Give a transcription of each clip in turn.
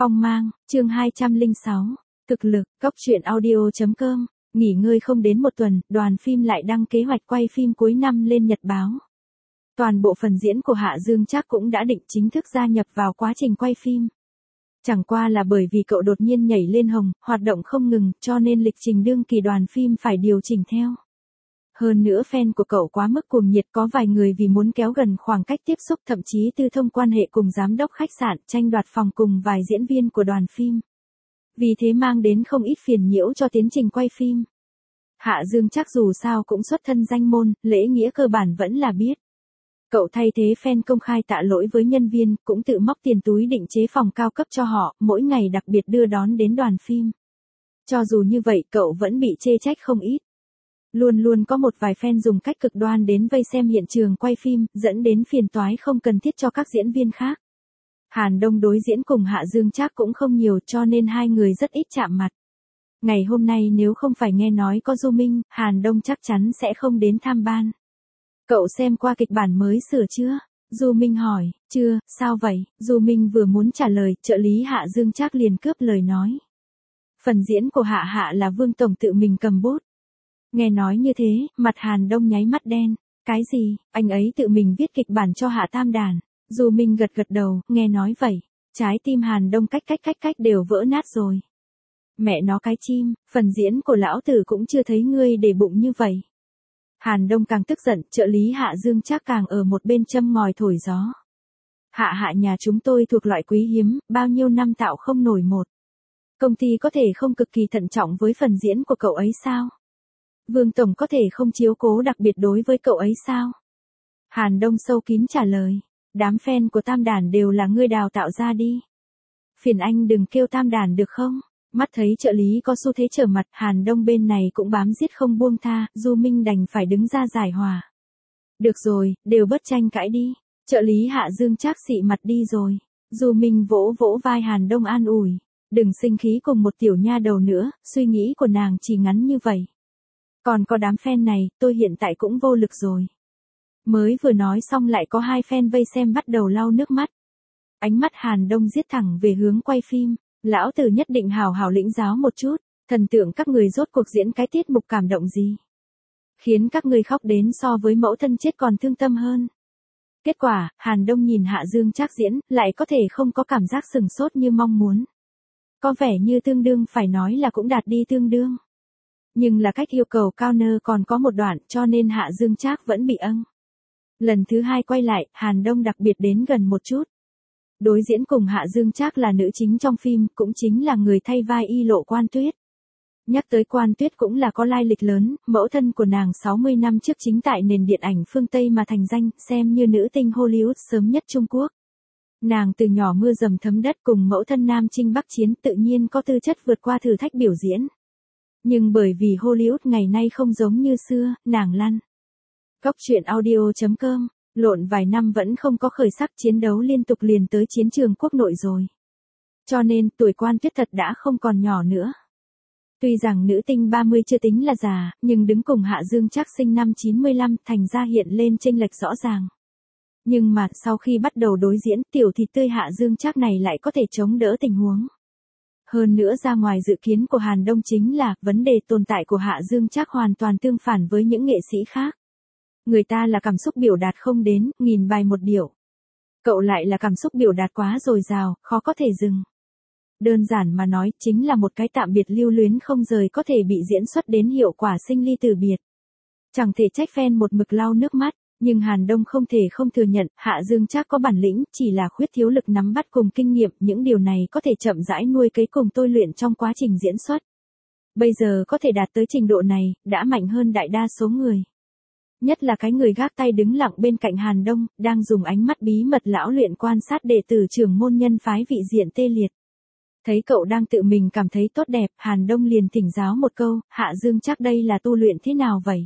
Phong mang, chương 206. Thực lực, Cốc truyện audio.com. Nghỉ ngơi không đến một tuần, đoàn phim lại đăng kế hoạch quay phim cuối năm lên nhật báo. Toàn bộ phần diễn của Hạ Dương Trác cũng đã định chính thức gia nhập vào quá trình quay phim. Chẳng qua là bởi vì cậu đột nhiên nhảy lên hồng, hoạt động không ngừng, cho nên lịch trình đương kỳ đoàn phim phải điều chỉnh theo. Hơn nữa fan của cậu quá mức cuồng nhiệt, có vài người vì muốn kéo gần khoảng cách tiếp xúc thậm chí tư thông quan hệ cùng giám đốc khách sạn, tranh đoạt phòng cùng vài diễn viên của đoàn phim. Vì thế mang đến không ít phiền nhiễu cho tiến trình quay phim. Hạ Dương Trác dù sao cũng xuất thân danh môn, lễ nghĩa cơ bản vẫn là biết. Cậu thay thế fan công khai tạ lỗi với nhân viên, cũng tự móc tiền túi định chế phòng cao cấp cho họ, mỗi ngày đặc biệt đưa đón đến đoàn phim. Cho dù như vậy cậu vẫn bị chê trách không ít. Luôn luôn có một vài fan dùng cách cực đoan đến vây xem hiện trường quay phim, dẫn đến phiền toái không cần thiết cho các diễn viên khác. Hàn Đông đối diễn cùng Hạ Dương Trác cũng không nhiều cho nên hai người rất ít chạm mặt. Ngày hôm nay nếu không phải nghe nói có Du Minh, Hàn Đông chắc chắn sẽ không đến tham ban. Cậu xem qua kịch bản mới sửa chưa? Du Minh hỏi. Chưa, sao vậy? Du Minh vừa muốn trả lời, trợ lý Hạ Dương Trác liền cướp lời nói. Phần diễn của Hạ Hạ là Vương Tổng tự mình cầm bút. Nghe nói như thế, mặt Hàn Đông nháy mắt đen. Cái gì, anh ấy tự mình viết kịch bản cho Hạ Tam Đàn. Du Minh gật gật đầu, nghe nói vậy. Trái tim Hàn Đông cách đều vỡ nát rồi. Mẹ nó cái chim, phần diễn của lão tử cũng chưa thấy ngươi để bụng như vậy. Hàn Đông càng tức giận, trợ lý Hạ Dương Trác càng ở một bên châm ngòi thổi gió. Hạ nhà chúng tôi thuộc loại quý hiếm, bao nhiêu năm tạo không nổi một. Công ty có thể không cực kỳ thận trọng với phần diễn của cậu ấy sao? Vương Tổng có thể không chiếu cố đặc biệt đối với cậu ấy sao? Hàn Đông sâu kín trả lời. Đám fan của Tam Đàn đều là ngươi đào tạo ra đi. Phiền anh đừng kêu Tam Đàn được không? Mắt thấy trợ lý có xu thế trở mặt, Hàn Đông bên này cũng bám giết không buông tha, Du Minh đành phải đứng ra giải hòa. Được rồi, đều bớt tranh cãi đi. Trợ lý Hạ Dương Trác xị mặt đi rồi. Du Minh vỗ vỗ vai Hàn Đông an ủi. Đừng sinh khí cùng một tiểu nha đầu nữa, suy nghĩ của nàng chỉ ngắn như vậy. Còn có đám fan này, tôi hiện tại cũng vô lực rồi. Mới vừa nói xong lại có hai fan vây xem bắt đầu lau nước mắt. Ánh mắt Hàn Đông giết thẳng về hướng quay phim. Lão tử nhất định hào hào lĩnh giáo một chút, thần tượng các người rốt cuộc diễn cái tiết mục cảm động gì. Khiến các người khóc đến so với mẫu thân chết còn thương tâm hơn. Kết quả, Hàn Đông nhìn Hạ Dương Trác diễn, lại có thể không có cảm giác sừng sốt như mong muốn. Có vẻ như tương đương phải nói là cũng đạt đi tương đương. Nhưng là cách yêu cầu cao nơ còn có một đoạn cho nên Hạ Dương Trác vẫn bị âng. Lần thứ hai quay lại, Hàn Đông đặc biệt đến gần một chút. Đối diễn cùng Hạ Dương Trác là nữ chính trong phim, cũng chính là người thay vai y lộ Quan Tuyết. Nhắc tới Quan Tuyết cũng là có lai lịch lớn, mẫu thân của nàng 60 năm trước chính tại nền điện ảnh phương Tây mà thành danh, xem như nữ tinh Hollywood sớm nhất Trung Quốc. Nàng từ nhỏ mưa dầm thấm đất cùng mẫu thân Nam Chinh Bắc Chiến tự nhiên có tư chất vượt qua thử thách biểu diễn. Nhưng bởi vì Hollywood ngày nay không giống như xưa, nàng lăn. Cốc truyện audio.com. Lộn vài năm vẫn không có khởi sắc, chiến đấu liên tục liền tới chiến trường quốc nội rồi. Cho nên tuổi Quan Tuyết thật đã không còn nhỏ nữa. Tuy rằng nữ tinh 30 chưa tính là già, nhưng đứng cùng Hạ Dương Trác sinh năm 95 thành ra hiện lên chênh lệch rõ ràng. Nhưng mà sau khi bắt đầu đối diễn, tiểu thịt tươi Hạ Dương Trác này lại có thể chống đỡ tình huống. Hơn nữa ra ngoài dự kiến của Hàn Đông chính là vấn đề tồn tại của Hạ Dương Trác hoàn toàn tương phản với những nghệ sĩ khác. Người ta là cảm xúc biểu đạt không đến, nghìn bài một điệu. Cậu lại là cảm xúc biểu đạt quá dồi dào, khó có thể dừng. Đơn giản mà nói, chính là một cái tạm biệt lưu luyến không rời có thể bị diễn xuất đến hiệu quả sinh ly từ biệt. Chẳng thể trách fan một mực lau nước mắt, nhưng Hàn Đông không thể không thừa nhận, Hạ Dương Trác có bản lĩnh, chỉ là khuyết thiếu lực nắm bắt cùng kinh nghiệm, những điều này có thể chậm rãi nuôi cấy cùng tôi luyện trong quá trình diễn xuất. Bây giờ có thể đạt tới trình độ này, đã mạnh hơn đại đa số người. Nhất là cái người gác tay đứng lặng bên cạnh Hàn Đông, đang dùng ánh mắt bí mật lão luyện quan sát đệ tử trưởng môn nhân phái vị diện tê liệt. Thấy cậu đang tự mình cảm thấy tốt đẹp, Hàn Đông liền thỉnh giáo một câu, Hạ Dương Trác đây là tu luyện thế nào vậy?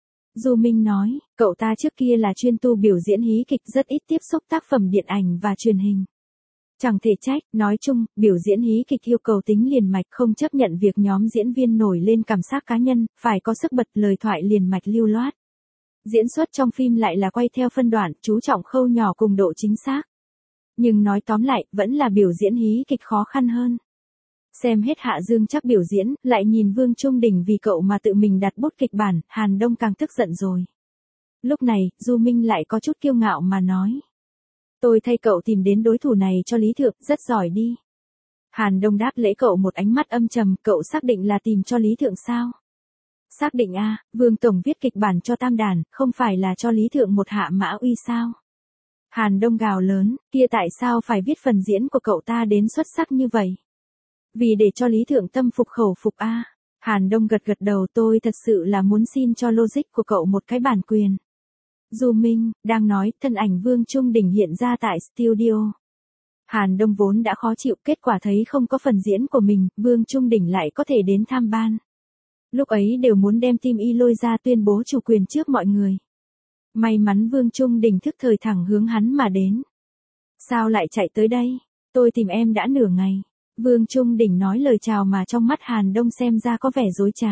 Du Minh nói, cậu ta trước kia là chuyên tu biểu diễn hí kịch, rất ít tiếp xúc tác phẩm điện ảnh và truyền hình. Chẳng thể trách, nói chung, biểu diễn hí kịch yêu cầu tính liền mạch, không chấp nhận việc nhóm diễn viên nổi lên cảm giác cá nhân, phải có sức bật, lời thoại liền mạch lưu loát. Diễn xuất trong phim lại là quay theo phân đoạn, chú trọng khâu nhỏ cùng độ chính xác. Nhưng nói tóm lại, vẫn là biểu diễn hí kịch khó khăn hơn. Xem hết Hạ Dương Trác biểu diễn, lại nhìn Vương Trung Đình vì cậu mà tự mình đặt bút kịch bản, Hàn Đông càng tức giận rồi. Lúc này, Du Minh lại có chút kiêu ngạo mà nói. Tôi thay cậu tìm đến đối thủ này cho Lý Thượng, rất giỏi đi. Hàn Đông đáp lễ cậu một ánh mắt âm trầm, cậu xác định là tìm cho Lý Thượng sao? Xác định a, Vương Tổng viết kịch bản cho Tam Đàn, không phải là cho Lý Thượng một hạ mã uy sao? Hàn Đông gào lớn, kia tại sao phải viết phần diễn của cậu ta đến xuất sắc như vậy? Vì để cho Lý Thượng tâm phục khẩu phục a. Hàn Đông gật gật đầu, tôi thật sự là muốn xin cho logic của cậu một cái bản quyền. Du Minh, đang nói, thân ảnh Vương Trung Đình hiện ra tại studio. Hàn Đông vốn đã khó chịu, kết quả thấy không có phần diễn của mình, Vương Trung Đình lại có thể đến tham ban. Lúc ấy đều muốn đem Tim Y lôi ra tuyên bố chủ quyền trước mọi người. May mắn Vương Trung Đình thức thời thẳng hướng hắn mà đến. Sao lại chạy tới đây? Tôi tìm em đã nửa ngày. Vương Trung Đình nói lời chào mà trong mắt Hàn Đông xem ra có vẻ dối trá.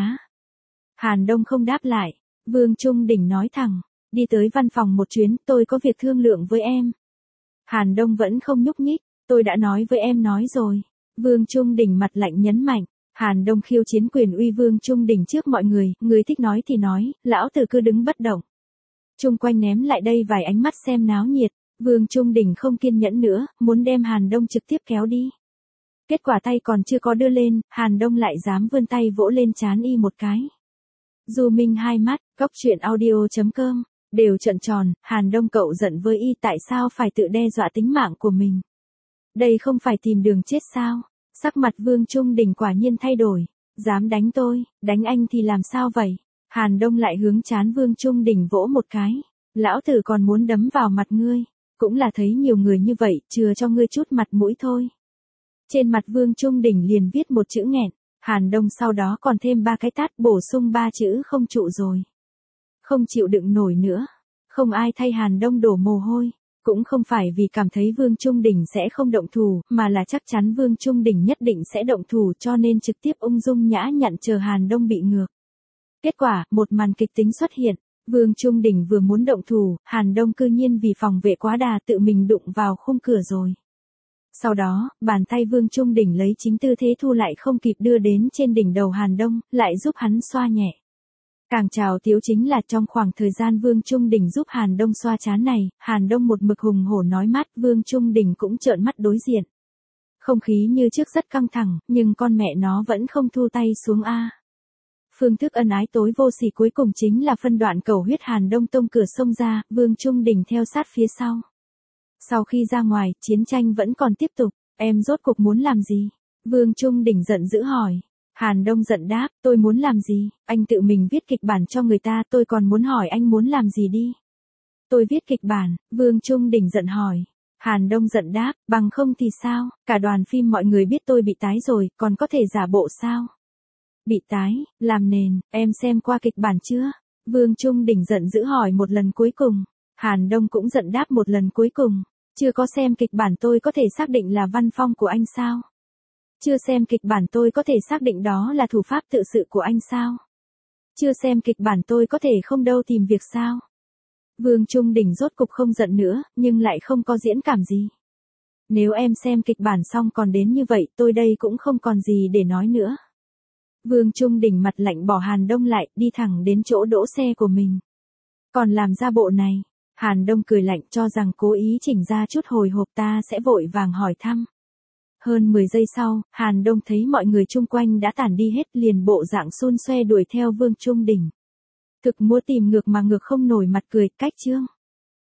Hàn Đông không đáp lại. Vương Trung Đình nói thẳng. Đi tới văn phòng một chuyến, tôi có việc thương lượng với em. Hàn Đông vẫn không nhúc nhích. Tôi đã nói với em nói rồi. Vương Trung Đình mặt lạnh nhấn mạnh. Hàn Đông khiêu chiến quyền uy Vương Trung Đình trước mọi người, người thích nói thì nói, lão tử cứ đứng bất động. Chung quanh ném lại đây vài ánh mắt xem náo nhiệt, Vương Trung Đình không kiên nhẫn nữa, muốn đem Hàn Đông trực tiếp kéo đi. Kết quả tay còn chưa có đưa lên, Hàn Đông lại dám vươn tay vỗ lên trán y một cái. Du Minh hai mắt, góc truyện audio.com, đều trợn tròn, Hàn Đông cậu giận với y tại sao phải tự đe dọa tính mạng của mình. Đây không phải tìm đường chết sao? Sắc mặt Vương Trung Đình quả nhiên thay đổi. Dám đánh tôi, đánh anh thì làm sao vậy? Hàn Đông lại hướng trán Vương Trung Đình vỗ một cái. Lão tử còn muốn đấm vào mặt ngươi. Cũng là thấy nhiều người như vậy, chừa cho ngươi chút mặt mũi thôi. Trên mặt Vương Trung Đình liền viết một chữ nghẹn. Hàn Đông sau đó còn thêm 3 cái tát bổ sung 3 chữ không trụ rồi. Không chịu đựng nổi nữa. Không ai thay Hàn Đông đổ mồ hôi. Cũng không phải vì cảm thấy Vương Trung Đình sẽ không động thủ, mà là chắc chắn Vương Trung Đình nhất định sẽ động thủ cho nên trực tiếp ung dung nhã nhặn chờ Hàn Đông bị ngược. Kết quả, một màn kịch tính xuất hiện. Vương Trung Đình vừa muốn động thủ, Hàn Đông cư nhiên vì phòng vệ quá đà tự mình đụng vào khung cửa rồi. Sau đó, bàn tay Vương Trung Đình lấy chính tư thế thu lại không kịp đưa đến trên đỉnh đầu Hàn Đông, lại giúp hắn xoa nhẹ. Càng trào tiếu chính là trong khoảng thời gian Vương Trung Đình giúp Hàn Đông xoa trán này, Hàn Đông một mực hùng hổ nói mát, Vương Trung Đình cũng trợn mắt đối diện. Không khí như trước rất căng thẳng, nhưng con mẹ nó vẫn không thu tay xuống a. Phương thức ân ái tối vô sỉ cuối cùng chính là phân đoạn cầu huyết Hàn Đông tông cửa xông ra, Vương Trung Đình theo sát phía sau. Sau khi ra ngoài, chiến tranh vẫn còn tiếp tục, em rốt cuộc muốn làm gì? Vương Trung Đình giận dữ hỏi. Hàn Đông giận đáp, tôi muốn làm gì? Anh tự mình viết kịch bản cho người ta, tôi còn muốn hỏi anh muốn làm gì đi? Tôi viết kịch bản, Vương Trung Đình giận hỏi. Hàn Đông giận đáp, bằng không thì sao? Cả đoàn phim mọi người biết tôi bị tái rồi, còn có thể giả bộ sao? Bị tái, làm nền, em xem qua kịch bản chưa? Vương Trung Đình giận dữ hỏi một lần cuối cùng. Hàn Đông cũng giận đáp một lần cuối cùng. Chưa có xem kịch bản tôi có thể xác định là văn phong của anh sao? Chưa xem kịch bản tôi có thể xác định đó là thủ pháp tự sự của anh sao? Chưa xem kịch bản tôi có thể không đâu tìm việc sao? Vương Trung Đình rốt cục không giận nữa, nhưng lại không có diễn cảm gì. Nếu em xem kịch bản xong còn đến như vậy, tôi đây cũng không còn gì để nói nữa. Vương Trung Đình mặt lạnh bỏ Hàn Đông lại, đi thẳng đến chỗ đỗ xe của mình. Còn làm ra bộ này, Hàn Đông cười lạnh cho rằng cố ý chỉnh ra chút hồi hộp ta sẽ vội vàng hỏi thăm. Hơn 10 giây sau, Hàn Đông thấy mọi người chung quanh đã tản đi hết liền bộ dạng xun xoe đuổi theo Vương Trung Đình. Thực mua tìm ngược mà ngược không nổi mặt cười, cách chương.